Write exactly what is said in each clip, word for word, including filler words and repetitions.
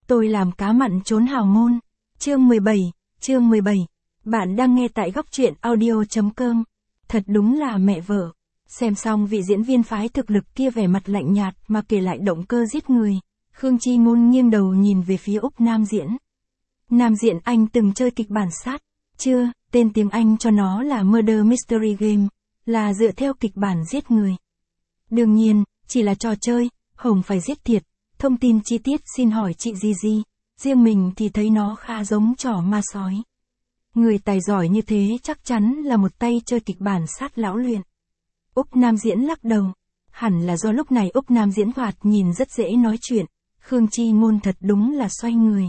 Tôi làm cá mặn trốn hào môn. Chương mười bảy, chương mười bảy. Bạn đang nghe tại góc truyện audio chấm com. Thật đúng là mẹ vợ. Xem xong vị diễn viên phái thực lực kia vẻ mặt lạnh nhạt mà kể lại động cơ giết người. Khương Chi Ngôn nghiêng đầu nhìn về phía Úc Nam Diễn. Nam Diễn, anh từng chơi kịch bản sát. Chưa, tên tiếng Anh cho nó là Murder Mystery Game, là dựa theo kịch bản giết người. Đương nhiên, chỉ là trò chơi, không phải giết thiệt. Thông tin chi tiết xin hỏi chị Gigi, riêng mình thì thấy nó khá giống trò ma sói. Người tài giỏi như thế chắc chắn là một tay chơi kịch bản sát lão luyện. Úc Nam Diễn lắc đầu. Hẳn là do lúc này Úc Nam Diễn thoạt nhìn rất dễ nói chuyện. Khương Chi Ngôn thật đúng là xoay người.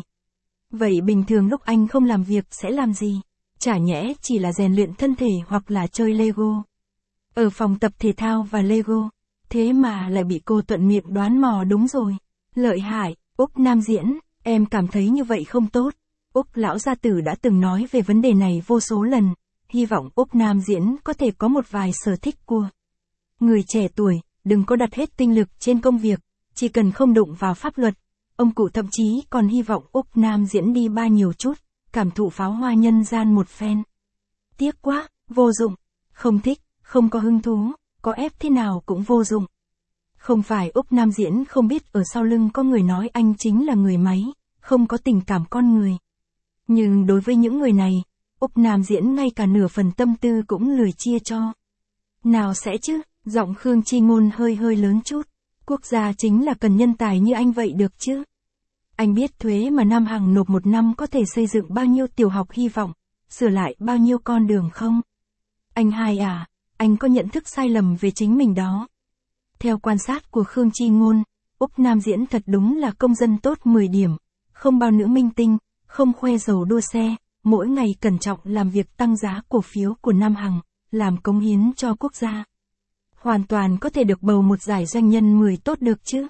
Vậy bình thường lúc anh không làm việc sẽ làm gì? Chả nhẽ chỉ là rèn luyện thân thể hoặc là chơi Lego. Ở phòng tập thể thao và Lego. Thế mà lại bị cô thuận miệng đoán mò đúng rồi. Lợi hại, Úc Nam Diễn, em cảm thấy như vậy không tốt. Úc lão gia tử đã từng nói về vấn đề này vô số lần. Hy vọng Úc Nam Diễn có thể có một vài sở thích của người trẻ tuổi, đừng có đặt hết tinh lực trên công việc, chỉ cần không đụng vào pháp luật. Ông cụ thậm chí còn hy vọng Úc Nam Diễn đi ba nhiều chút, cảm thụ pháo hoa nhân gian một phen. Tiếc quá, vô dụng, không thích, không có hứng thú, có ép thế nào cũng vô dụng. Không phải Úc Nam Diễn không biết ở sau lưng có người nói anh chính là người máy, không có tình cảm con người. Nhưng đối với những người này, Úc Nam Diễn ngay cả nửa phần tâm tư cũng lười chia cho. Nào sẽ chứ, giọng Khương Chi Ngôn hơi hơi lớn chút. Quốc gia chính là cần nhân tài như anh vậy được chứ. Anh biết thuế mà Nam Hằng nộp một năm có thể xây dựng bao nhiêu tiểu học hy vọng, sửa lại bao nhiêu con đường không? Anh hai à, anh có nhận thức sai lầm về chính mình đó. Theo quan sát của Khương Chi Ngôn, Úc Nam Diễn thật đúng là công dân tốt mười điểm, không bao nữ minh tinh, không khoe giàu đua xe, mỗi ngày cẩn trọng làm việc tăng giá cổ phiếu của Nam Hằng, làm cống hiến cho quốc gia. Hoàn toàn có thể được bầu một giải doanh nhân mười tốt được chứ.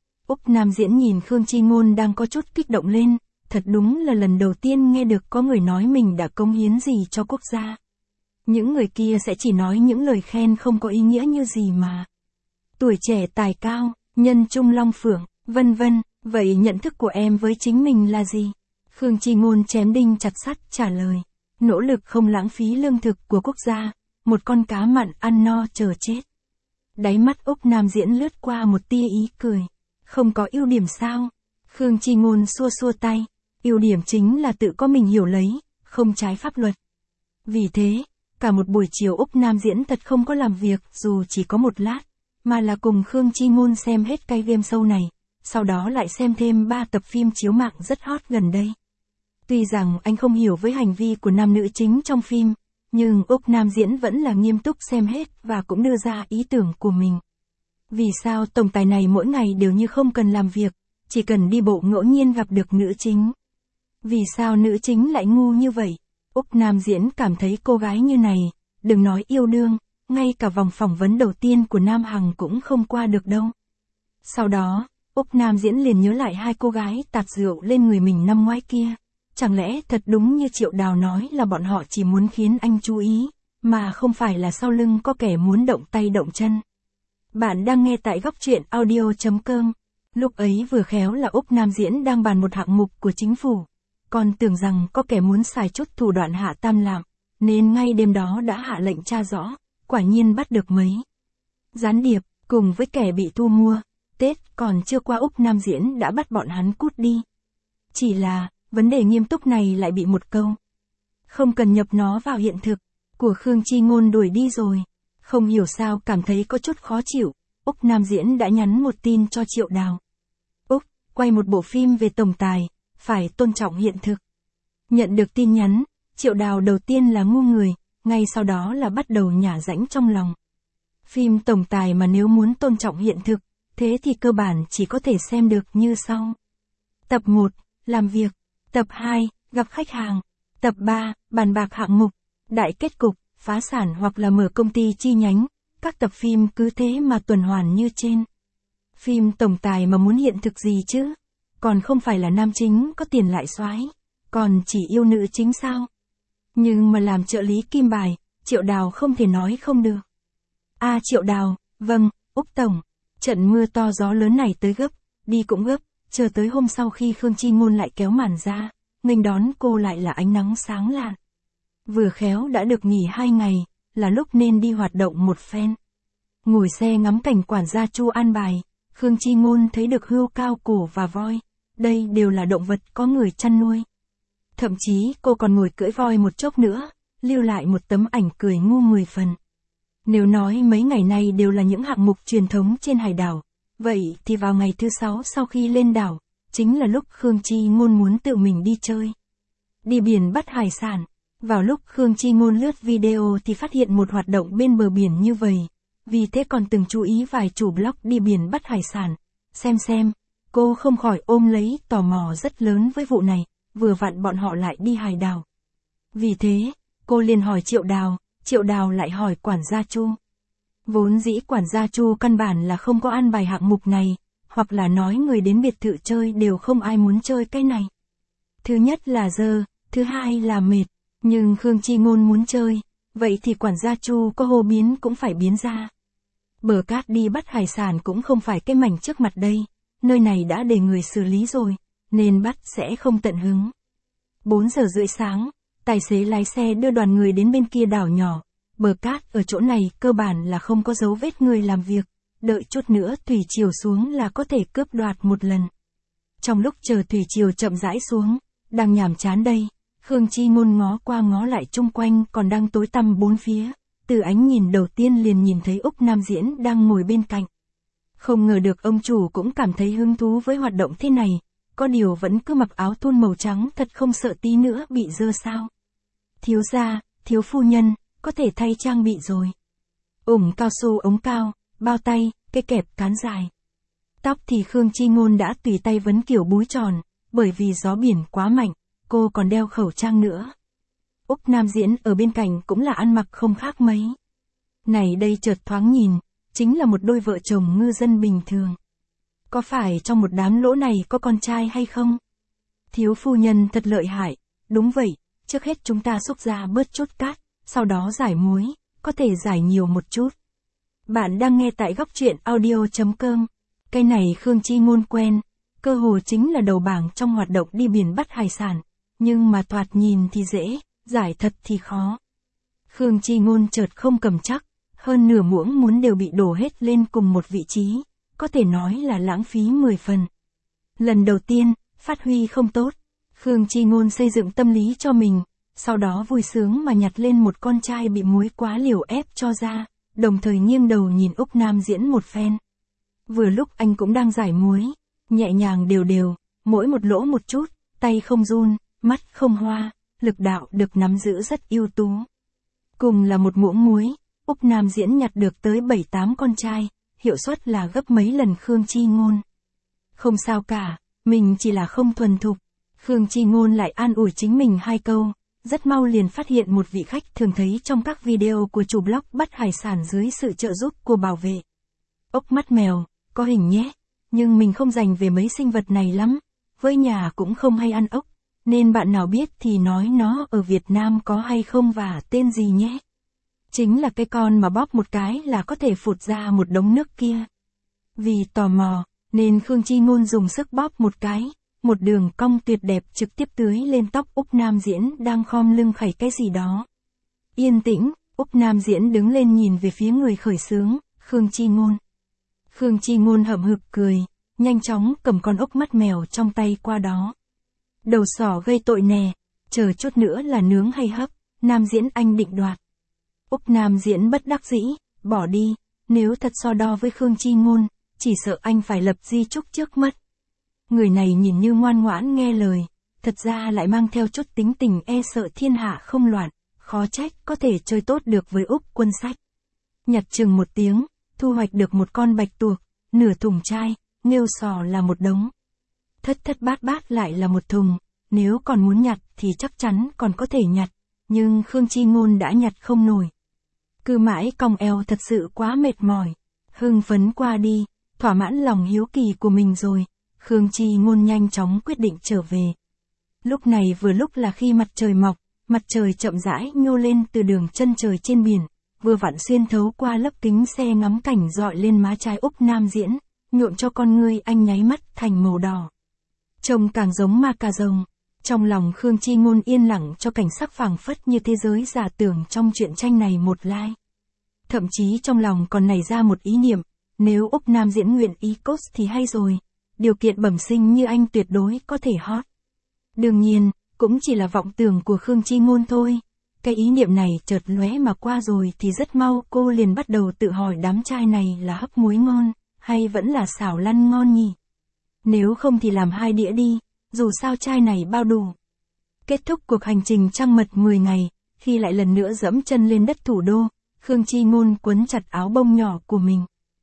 Úc Nam Diễn nhìn Khương Chi Ngôn đang có chút kích động lên, thật đúng là lần đầu tiên nghe được có người nói mình đã cống hiến gì cho quốc gia. Những người kia sẽ chỉ nói những lời khen không có ý nghĩa như gì mà. Tuổi trẻ tài cao, nhân trung long phượng, vân vân, vậy nhận thức của em với chính mình là gì? Khương Chi Ngôn chém đinh chặt sắt trả lời. Nỗ lực không lãng phí lương thực của quốc gia, một con cá mặn ăn no chờ chết. Đáy mắt Úc Nam Diễn lướt qua một tia ý cười. Không có ưu điểm sao? Khương Chi Ngôn xua xua tay. Ưu điểm chính là tự có mình hiểu lấy, không trái pháp luật. Vì thế, cả một buổi chiều Úc Nam Diễn thật không có làm việc dù chỉ có một lát, mà là cùng Khương Chi Ngôn xem hết cái game show này, sau đó lại xem thêm ba tập phim chiếu mạng rất hot gần đây. Tuy rằng anh không hiểu với hành vi của nam nữ chính trong phim, nhưng Úc Nam Diễn vẫn là nghiêm túc xem hết và cũng đưa ra ý tưởng của mình. Vì sao tổng tài này mỗi ngày đều như không cần làm việc, chỉ cần đi bộ ngẫu nhiên gặp được nữ chính? Vì sao nữ chính lại ngu như vậy? Úc Nam Diễn cảm thấy cô gái như này, đừng nói yêu đương, ngay cả vòng phỏng vấn đầu tiên của Nam Hằng cũng không qua được đâu. Sau đó, Úc Nam Diễn liền nhớ lại hai cô gái tạt rượu lên người mình năm ngoái kia. Chẳng lẽ thật đúng như Triệu Đào nói là bọn họ chỉ muốn khiến anh chú ý, mà không phải là sau lưng có kẻ muốn động tay động chân. Bạn đang nghe tại góc truyện audio chấm com. Lúc ấy vừa khéo là Úc Nam Diễn đang bàn một hạng mục của chính phủ. Còn tưởng rằng có kẻ muốn xài chút thủ đoạn hạ tam lạm, nên ngay đêm đó đã hạ lệnh tra rõ, quả nhiên bắt được mấy gián điệp, cùng với kẻ bị thu mua. Tết còn chưa qua Úc Nam Diễn đã bắt bọn hắn cút đi. Chỉ là, vấn đề nghiêm túc này lại bị một câu không cần nhập nó vào hiện thực của Khương Chi Ngôn đuổi đi rồi. Không hiểu sao cảm thấy có chút khó chịu, Úc Nam Diễn đã nhắn một tin cho Triệu Đào. Úc, quay một bộ phim về tổng tài, phải tôn trọng hiện thực. Nhận được tin nhắn, Triệu Đào đầu tiên là ngu người, ngay sau đó là bắt đầu nhả rãnh trong lòng. Phim tổng tài mà nếu muốn tôn trọng hiện thực, thế thì cơ bản chỉ có thể xem được như sau. Tập một, làm việc. Tập hai, gặp khách hàng. Tập ba, bàn bạc hạng mục. Đại kết cục, phá sản hoặc là mở công ty chi nhánh. Các tập phim cứ thế mà tuần hoàn như trên. Phim tổng tài mà muốn hiện thực gì chứ? Còn không phải là nam chính có tiền lại soái, còn chỉ yêu nữ chính sao? Nhưng mà làm trợ lý kim bài, Triệu Đào không thể nói không được. A Triệu Đào, vâng, Úc Tổng, trận mưa to gió lớn này tới gấp, đi cũng gấp, chờ tới hôm sau khi Khương Chi Ngôn lại kéo màn ra, nghênh đón cô lại là ánh nắng sáng lạn. Vừa khéo đã được nghỉ hai ngày, là lúc nên đi hoạt động một phen. Ngồi xe ngắm cảnh quản gia Chu an bài, Khương Chi Ngôn thấy được hươu cao cổ và voi, đây đều là động vật có người chăn nuôi. Thậm chí cô còn ngồi cưỡi voi một chốc nữa, lưu lại một tấm ảnh cười ngu mười phần. Nếu nói mấy ngày này đều là những hạng mục truyền thống trên hải đảo, vậy thì vào ngày thứ sáu sau khi lên đảo, chính là lúc Khương Chi Ngôn muốn tự mình đi chơi. Đi biển bắt hải sản. Vào lúc Khương Chi Ngôn lướt video thì phát hiện một hoạt động bên bờ biển như vậy, vì thế còn từng chú ý vài chủ blog đi biển bắt hải sản. Xem xem, cô không khỏi ôm lấy tò mò rất lớn với vụ này, vừa vặn bọn họ lại đi hải đảo. Vì thế, cô liền hỏi Triệu Đào, Triệu Đào lại hỏi quản gia Chu. Vốn dĩ quản gia Chu căn bản là không có an bài hạng mục này, hoặc là nói người đến biệt thự chơi đều không ai muốn chơi cái này. Thứ nhất là dơ, thứ hai là mệt. Nhưng Khương Chi Ngôn muốn chơi, vậy thì quản gia Chu có hô biến cũng phải biến ra. Bờ cát đi bắt hải sản cũng không phải cái mảnh trước mặt đây, nơi này đã để người xử lý rồi, nên bắt sẽ không tận hứng. bốn giờ rưỡi sáng, tài xế lái xe đưa đoàn người đến bên kia đảo nhỏ, bờ cát ở chỗ này cơ bản là không có dấu vết người làm việc, đợi chút nữa thủy triều xuống là có thể cướp đoạt một lần. Trong lúc chờ thủy triều chậm rãi xuống, đang nhàm chán đây. Khương Chi Ngôn ngó qua ngó lại chung quanh còn đang tối tăm bốn phía, từ ánh nhìn đầu tiên liền nhìn thấy Úc Nam Diễn đang ngồi bên cạnh. Không ngờ được ông chủ cũng cảm thấy hứng thú với hoạt động thế này, có điều vẫn cứ mặc áo thun màu trắng thật không sợ tí nữa bị dơ sao. Thiếu gia, thiếu phu nhân, có thể thay trang bị rồi. Ủng cao su ống cao, bao tay, cây kẹp cán dài. Tóc thì Khương Chi Ngôn đã tùy tay vấn kiểu búi tròn, bởi vì gió biển quá mạnh. Cô còn đeo khẩu trang nữa. Úc Nam Diễn ở bên cạnh cũng là ăn mặc không khác mấy. Này đây chợt thoáng nhìn, chính là một đôi vợ chồng ngư dân bình thường. Có phải trong một đám lỗ này có con trai hay không? Thiếu phu nhân thật lợi hại, đúng vậy, trước hết chúng ta xúc ra bớt chút cát, sau đó giải muối, có thể giải nhiều một chút. Bạn đang nghe tại góc truyện audio chấm com. Cái này Khương Chi Ngôn quen, cơ hồ chính là đầu bảng trong hoạt động đi biển bắt hải sản. Nhưng mà thoạt nhìn thì dễ, giải thật thì khó. Khương Chi Ngôn chợt không cầm chắc, hơn nửa muỗng muốn đều bị đổ hết lên cùng một vị trí, có thể nói là lãng phí mười phần. Lần đầu tiên, phát huy không tốt, Khương Chi Ngôn xây dựng tâm lý cho mình, sau đó vui sướng mà nhặt lên một con trai bị muối quá liều ép cho ra, đồng thời nghiêng đầu nhìn Úc Nam Diễn một phen. Vừa lúc anh cũng đang giải muối, nhẹ nhàng đều đều, mỗi một lỗ một chút, tay không run. Mắt không hoa, lực đạo được nắm giữ rất ưu tú. Cùng là một muỗng muối, Úc Nam Diễn nhặt được tới bảy tám con trai, hiệu suất là gấp mấy lần Khương Chi Ngôn. Không sao cả, mình chỉ là không thuần thục. Khương Chi Ngôn lại an ủi chính mình hai câu, rất mau liền phát hiện một vị khách thường thấy trong các video của chủ blog bắt hải sản dưới sự trợ giúp của bảo vệ. Ốc mắt mèo, có hình nhé, nhưng mình không dành về mấy sinh vật này lắm, với nhà cũng không hay ăn ốc. Nên bạn nào biết thì nói nó ở Việt Nam có hay không và tên gì nhé. Chính là cái con mà bóp một cái là có thể phụt ra một đống nước kia. Vì tò mò, nên Khương Chi Ngôn dùng sức bóp một cái, một đường cong tuyệt đẹp trực tiếp tưới lên tóc Úc Nam Diễn đang khom lưng khẩy cái gì đó. Yên tĩnh, Úc Nam Diễn đứng lên nhìn về phía người khởi xướng, Khương Chi Ngôn. Khương Chi Ngôn hậm hực cười, nhanh chóng cầm con ốc mắt mèo trong tay qua đó. Đầu sỏ gây tội nè, chờ chút nữa là nướng hay hấp, Nam Diễn anh định đoạt. Úc Nam Diễn bất đắc dĩ, bỏ đi, nếu thật so đo với Khương Chi Ngôn, chỉ sợ anh phải lập di chúc trước mất. Người này nhìn như ngoan ngoãn nghe lời, thật ra lại mang theo chút tính tình e sợ thiên hạ không loạn, khó trách có thể chơi tốt được với Úc Quân Sách. Nhặt chừng một tiếng, thu hoạch được một con bạch tuộc, nửa thùng chai, nghêu sò là một đống. Thất thất bát bát lại là một thùng, nếu còn muốn nhặt thì chắc chắn còn có thể nhặt, nhưng Khương Chi Ngôn đã nhặt không nổi. Cứ mãi cong eo thật sự quá mệt mỏi, hưng phấn qua đi, thỏa mãn lòng hiếu kỳ của mình rồi, Khương Chi Ngôn nhanh chóng quyết định trở về. Lúc này vừa lúc là khi mặt trời mọc, mặt trời chậm rãi nhô lên từ đường chân trời trên biển, vừa vặn xuyên thấu qua lớp kính xe ngắm cảnh dọi lên má trái Úc Nam Diễn, nhuộm cho con ngươi anh nháy mắt thành màu đỏ. Trông càng giống ma cà rồng. Trong lòng Khương Chi Ngôn yên lặng cho cảnh sắc phảng phất như thế giới giả tưởng trong truyện tranh này một lai. Thậm chí trong lòng còn nảy ra một ý niệm, nếu Úc Nam Diễn nguyện ý coach thì hay rồi, điều kiện bẩm sinh như anh tuyệt đối có thể hot. Đương nhiên, cũng chỉ là vọng tưởng của Khương Chi Ngôn thôi. Cái ý niệm này chợt lóe mà qua rồi thì rất mau cô liền bắt đầu tự hỏi đám trai này là hấp muối ngon, hay vẫn là xào lăn ngon nhỉ? Nếu không thì làm hai đĩa đi, dù sao trai này bao đủ. Kết thúc cuộc hành trình trăng mật mười ngày, khi lại lần nữa dẫm chân lên đất thủ đô, Khương Chi Ngôn quấn chặt áo bông nhỏ của mình.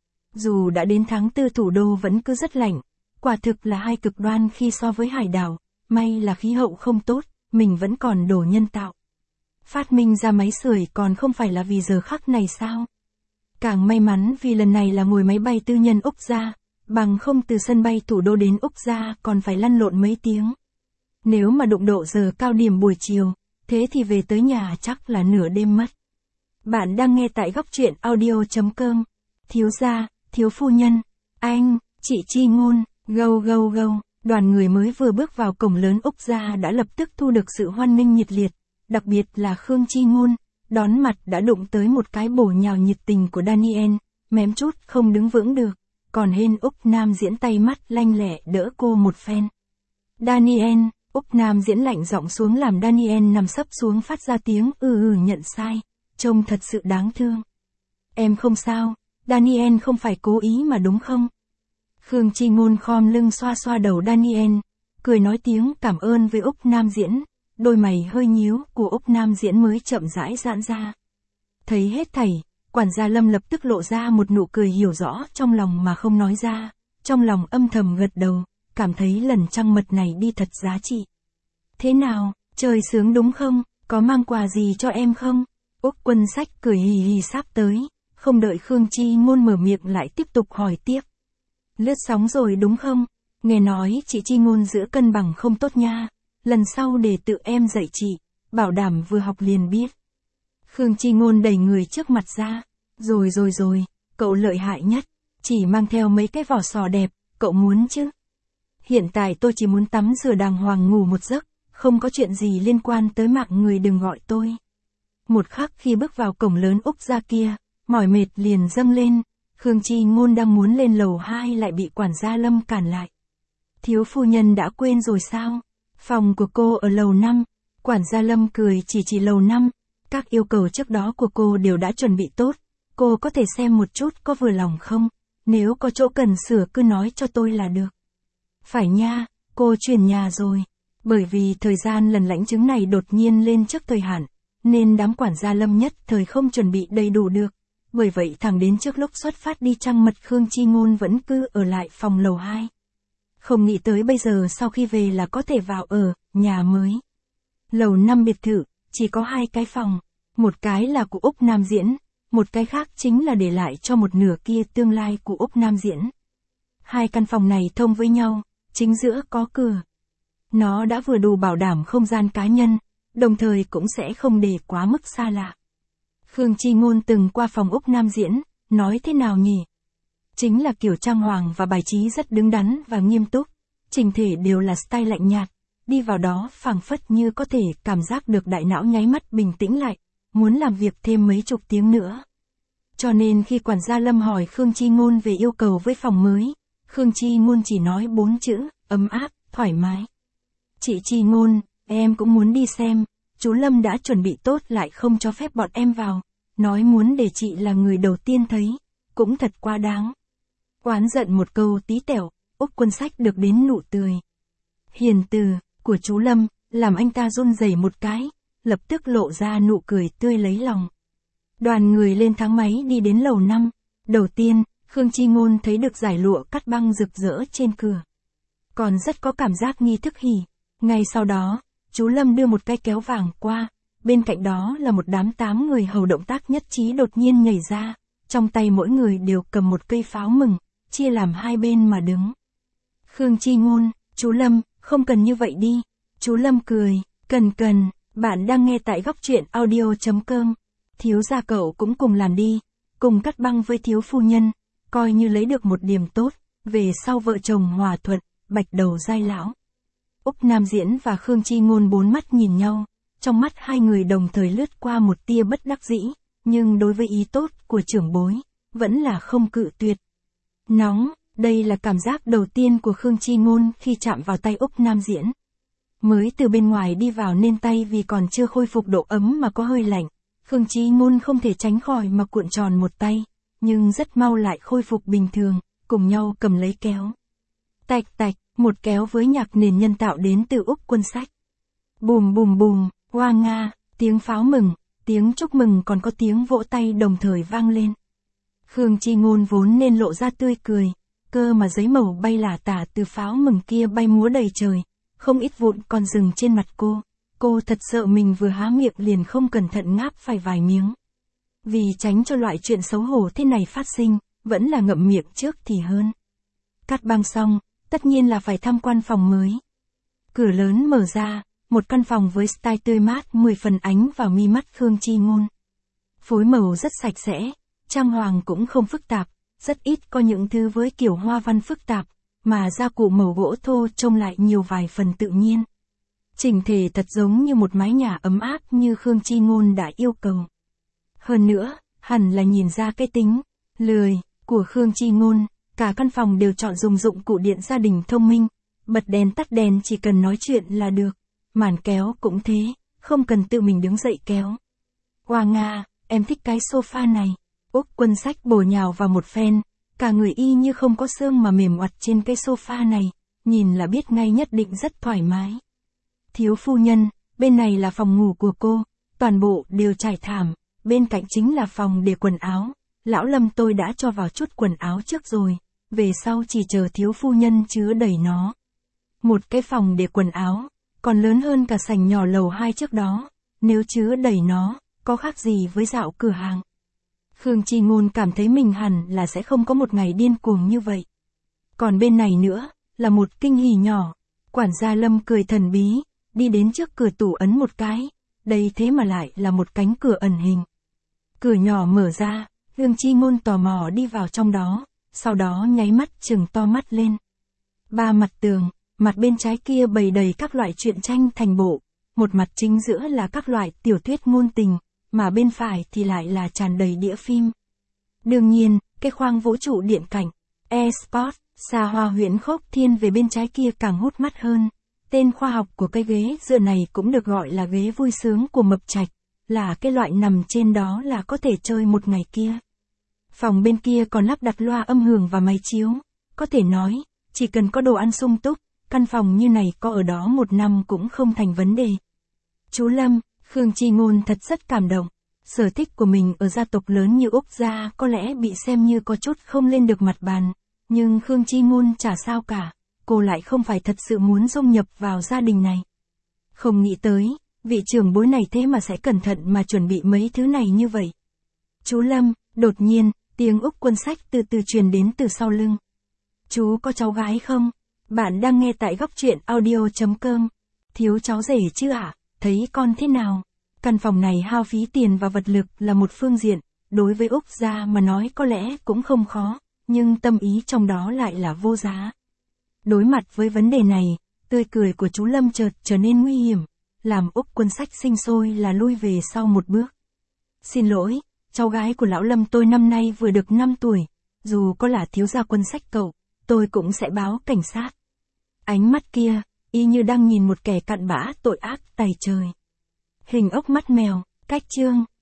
Dù đã đến tháng tư thủ đô vẫn cứ rất lạnh, quả thực là hai cực đoan khi so với hải đảo, may là khí hậu không tốt, mình vẫn còn đồ nhân tạo. Phát minh ra máy sưởi còn không phải là vì giờ khắc này sao? Càng may mắn vì lần này là ngồi máy bay tư nhân Úc ra, bằng không từ sân bay thủ đô đến Úc ra còn phải lăn lộn mấy tiếng. Nếu mà đụng độ giờ cao điểm buổi chiều, thế thì về tới nhà chắc là nửa đêm mất. Bạn đang nghe tại góc truyện audio chấm com. Thiếu gia, thiếu phu nhân, anh, chị Chi Ngôn, gâu gâu gâu. Đoàn người mới vừa bước vào cổng lớn Úc ra đã lập tức thu được sự hoan nghênh nhiệt liệt, đặc biệt là Khương Chi Ngôn, đón mặt đã đụng tới một cái bổ nhào nhiệt tình của Daniel, mém chút không đứng vững được, còn hên Úc Nam Diễn tay mắt lanh lẹ đỡ cô một phen. Daniel, Úc Nam Diễn lạnh giọng xuống làm Daniel nằm sấp xuống phát ra tiếng ừ ừ nhận sai, trông thật sự đáng thương. Em không sao, Daniel không phải cố ý mà đúng không? Khương Chi Ngôn khom lưng xoa xoa đầu Daniel, cười nói tiếng cảm ơn với Úc Nam Diễn, đôi mày hơi nhíu của Úc Nam Diễn mới chậm rãi giãn ra. Thấy hết thảy, quản gia Lâm lập tức lộ ra một nụ cười hiểu rõ trong lòng mà không nói ra, trong lòng âm thầm gật đầu, cảm thấy lần trăng mật này đi thật giá trị. Thế nào, trời sướng đúng không, có mang quà gì cho em không? Úc Quân Sách cười hì hì sắp tới, không đợi Khương Chi Ngôn mở miệng lại tiếp tục hỏi tiếp. Lướt sóng rồi đúng không? Nghe nói chị Chi Ngôn giữ cân bằng không tốt nha, lần sau để tự em dạy chị, bảo đảm vừa học liền biết. Khương Chi Ngôn đẩy người trước mặt ra, rồi rồi rồi, cậu lợi hại nhất, chỉ mang theo mấy cái vỏ sò đẹp, cậu muốn chứ? Hiện tại tôi chỉ muốn tắm rửa đàng hoàng ngủ một giấc, không có chuyện gì liên quan tới mạng người đừng gọi tôi. Một khắc khi bước vào cổng lớn Úc ra kia, mỏi mệt liền dâng lên, Khương Chi Ngôn đang muốn lên lầu hai lại bị quản gia Lâm cản lại. Thiếu phu nhân đã quên rồi sao? Phòng của cô ở lầu năm, quản gia Lâm cười chỉ chỉ lầu năm, các yêu cầu trước đó của cô đều đã chuẩn bị tốt, cô có thể xem một chút có vừa lòng không? Nếu có chỗ cần sửa cứ nói cho tôi là được. Phải nha, cô chuyển nhà rồi. Bởi vì thời gian lần lãnh chứng này đột nhiên lên trước thời hạn, nên đám quản gia Lâm nhất thời không chuẩn bị đầy đủ được. Bởi vậy thẳng đến trước lúc xuất phát đi trăng mật Khương Chi Ngôn vẫn cứ ở lại phòng lầu hai. Không nghĩ tới bây giờ sau khi về là có thể vào ở, nhà mới. Lầu năm biệt thự, chỉ có hai cái phòng, một cái là của Úc Nam Diễn, một cái khác chính là để lại cho một nửa kia tương lai của Úc Nam Diễn. Hai căn phòng này thông với nhau, chính giữa có cửa. Nó đã vừa đủ bảo đảm không gian cá nhân, đồng thời cũng sẽ không để quá mức xa lạ. Khương Chi Ngôn từng qua phòng Úc Nam Diễn, nói thế nào nhỉ? Chính là kiểu trang hoàng và bài trí rất đứng đắn và nghiêm túc, chỉnh thể đều là style lạnh nhạt, đi vào đó phảng phất như có thể cảm giác được đại não nháy mắt bình tĩnh lại, muốn làm việc thêm mấy chục tiếng nữa. Cho nên khi quản gia Lâm hỏi Khương Chi Ngôn về yêu cầu với phòng mới, Khương Chi Ngôn chỉ nói bốn chữ, ấm áp, thoải mái. Chị Chi Ngôn, em cũng muốn đi xem, chú Lâm đã chuẩn bị tốt lại không cho phép bọn em vào, nói muốn để chị là người đầu tiên thấy, cũng thật quá đáng. Oán giận một câu tí tẹo, Úc Quân Sách được đến nụ tươi hiền từ của chú Lâm, làm anh ta run rẩy một cái, lập tức lộ ra nụ cười tươi lấy lòng. Đoàn người lên thang máy đi đến lầu năm, đầu tiên, Khương Chi Ngôn thấy được dải lụa cắt băng rực rỡ trên cửa. Còn rất có cảm giác nghi thức hỉ. Ngay sau đó, chú Lâm đưa một cái kéo vàng qua, bên cạnh đó là một đám tám người hầu động tác nhất trí đột nhiên nhảy ra, trong tay mỗi người đều cầm một cây pháo mừng, chia làm hai bên mà đứng. Khương Chi Ngôn, chú Lâm, không cần như vậy đi. Chú Lâm cười, cần cần, bạn đang nghe tại góc truyện audio chấm com. Thiếu gia cậu cũng cùng làm đi, cùng cắt băng với thiếu phu nhân, coi như lấy được một điểm tốt, về sau vợ chồng hòa thuận, bạch đầu giai lão. Úc Nam Diễn và Khương Chi Ngôn bốn mắt nhìn nhau, trong mắt hai người đồng thời lướt qua một tia bất đắc dĩ, nhưng đối với ý tốt của trưởng bối, vẫn là không cự tuyệt. Nóng, đây là cảm giác đầu tiên của Khương Chi Ngôn khi chạm vào tay Úc Nam Diễn. Mới từ bên ngoài đi vào nên tay vì còn chưa khôi phục độ ấm mà có hơi lạnh, Khương Chi Ngôn không thể tránh khỏi mà cuộn tròn một tay, nhưng rất mau lại khôi phục bình thường, cùng nhau cầm lấy kéo. Tạch tạch, một kéo với nhạc nền nhân tạo đến từ Úc Quân Sách. Bùm bùm bùm, hoa nga, tiếng pháo mừng, tiếng chúc mừng còn có tiếng vỗ tay đồng thời vang lên. Khương Chi Ngôn vốn nên lộ ra tươi cười, cơ mà giấy màu bay lả tả từ pháo mừng kia bay múa đầy trời, không ít vụn còn dừng trên mặt cô. Cô thật sợ mình vừa há miệng liền không cẩn thận ngáp phải vài miếng. Vì tránh cho loại chuyện xấu hổ thế này phát sinh, vẫn là ngậm miệng trước thì hơn. Cắt băng xong, tất nhiên là phải tham quan phòng mới. Cửa lớn mở ra, một căn phòng với style tươi mát mười phần ánh vào mi mắt Khương Chi Ngôn. Phối màu rất sạch sẽ, trang hoàng cũng không phức tạp, rất ít có những thứ với kiểu hoa văn phức tạp, mà gia cụ màu gỗ thô trông lại nhiều vài phần tự nhiên. Chỉnh thể thật giống như một mái nhà ấm áp như Khương Chi Ngôn đã yêu cầu. Hơn nữa, hẳn là nhìn ra cái tính lười của Khương Chi Ngôn, cả căn phòng đều chọn dùng dụng cụ điện gia đình thông minh, bật đèn tắt đèn chỉ cần nói chuyện là được, màn kéo cũng thế, không cần tự mình đứng dậy kéo. Hoa nga, em thích cái sofa này. Úc Quân Sách bổ nhào vào một phen, cả người y như không có xương mà mềm oặt trên cái sofa này, nhìn là biết ngay nhất định rất thoải mái. Thiếu phu nhân, bên này là phòng ngủ của cô, toàn bộ đều trải thảm, bên cạnh chính là phòng để quần áo, lão Lâm tôi đã cho vào chút quần áo trước rồi, về sau chỉ chờ thiếu phu nhân chứa đầy nó. Một cái phòng để quần áo, còn lớn hơn cả sảnh nhỏ lầu hai trước đó, nếu chứa đầy nó, có khác gì với dạo cửa hàng. Khương Chi Ngôn cảm thấy mình hẳn là sẽ không có một ngày điên cuồng như vậy. Còn bên này nữa, là một kinh hỉ nhỏ, quản gia Lâm cười thần bí, đi đến trước cửa tủ ấn một cái, đây thế mà lại là một cánh cửa ẩn hình. Cửa nhỏ mở ra, Khương Chi Ngôn tò mò đi vào trong đó, sau đó nháy mắt trừng to mắt lên. Ba mặt tường, mặt bên trái kia bày đầy các loại truyện tranh thành bộ, một mặt chính giữa là các loại tiểu thuyết ngôn tình, mà bên phải thì lại là tràn đầy đĩa phim. Đương nhiên, cái khoang vũ trụ điện cảnh, e-sport, xa hoa huyễn khốc thiên về bên trái kia càng hút mắt hơn. Tên khoa học của cái ghế dựa này cũng được gọi là ghế vui sướng của Mập Trạch, là cái loại nằm trên đó là có thể chơi một ngày kia. Phòng bên kia còn lắp đặt loa âm hưởng và máy chiếu, có thể nói, chỉ cần có đồ ăn sung túc, căn phòng như này có ở đó một năm cũng không thành vấn đề. Chú Lâm, Khương Chi Ngôn thật rất cảm động, sở thích của mình ở gia tộc lớn như Úc gia có lẽ bị xem như có chút không lên được mặt bàn, nhưng Khương Chi Ngôn chả sao cả, cô lại không phải thật sự muốn dung nhập vào gia đình này. Không nghĩ tới, vị trưởng bối này thế mà sẽ cẩn thận mà chuẩn bị mấy thứ này như vậy. Chú Lâm, đột nhiên, tiếng Úc Quân Sách từ từ truyền đến từ sau lưng. Chú có cháu gái không? Bạn đang nghe tại góc truyện audio chấm com. Thiếu cháu rể chứ ạ? À? Thấy con thế nào? Căn phòng này hao phí tiền và vật lực là một phương diện, đối với Úc gia mà nói có lẽ cũng không khó, nhưng tâm ý trong đó lại là vô giá. Đối mặt với vấn đề này, tươi cười của chú Lâm chợt trở nên nguy hiểm, làm Úc Quân Sách sinh sôi là lui về sau một bước. Xin lỗi, cháu gái của lão Lâm tôi năm nay vừa được năm tuổi, dù có là thiếu gia Quân Sách cậu, tôi cũng sẽ báo cảnh sát. Ánh mắt kia, y như đang nhìn một kẻ cặn bã tội ác tày trời. Hình ốc mắt mèo, cách chương.